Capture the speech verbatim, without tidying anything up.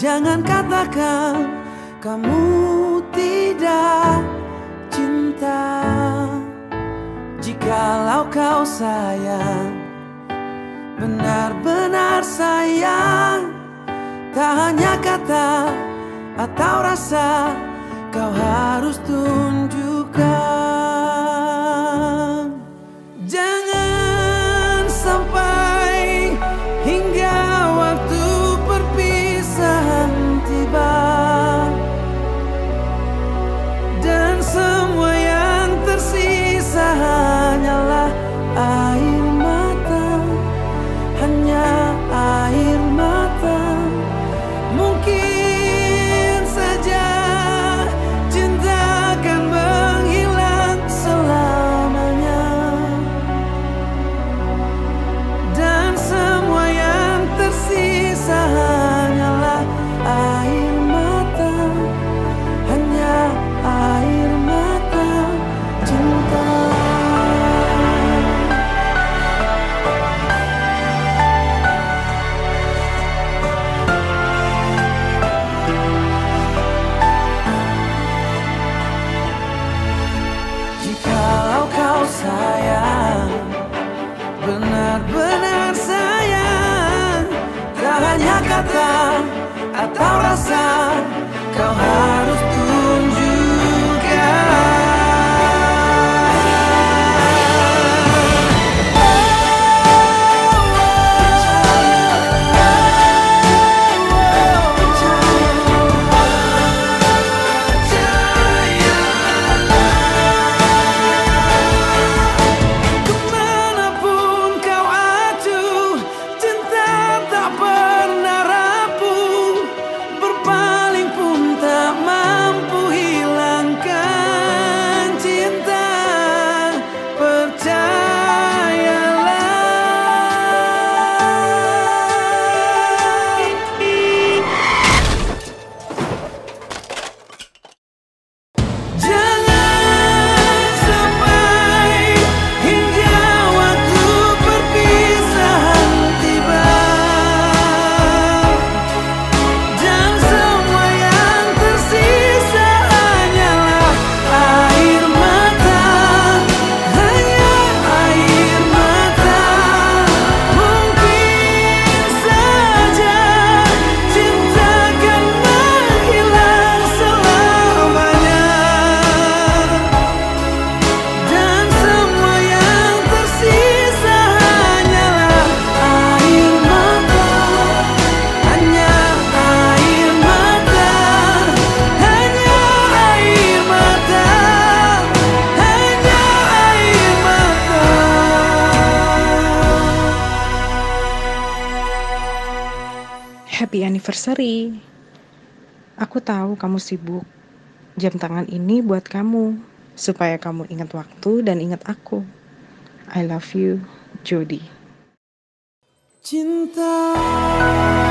Jangan katakan kamu tidak cinta. Jikalau kau sayang, benar-benar sayang, tak hanya kata atau rasa, kau harus tunjukkan. Jangan sampai hingga waktu perpisahan tiba dan semua yang tersisa hanyalah air mata, hanya air mata. Mungkin saja cinta akan menghilang selamanya, dan semua yang tersisa hanyalah air mata, hanya air mata cinta. Jikalau kau sayang, benar-benar sayang, tak hanya kata atau rasa, kau harus tunjukkan. Kemanapun kau acuh, cinta tak pernah rapuh, berpaling pun tak mampu hilangkan cinta. Percayalah. Jangan sampai hingga waktu perpisahan tiba dan semua yang tersisa hanyalah air mata, hanya air mata. Mungkin saja cinta akan menghilang selamanya, dan semua yang tersisa hanyalah air mata, hanya air mata, hanya air mata, hanya air mata. Happy anniversary. Aku tahu kamu sibuk. Jam tangan ini buat kamu, supaya kamu ingat waktu dan ingat aku. I love you, Jody. Cinta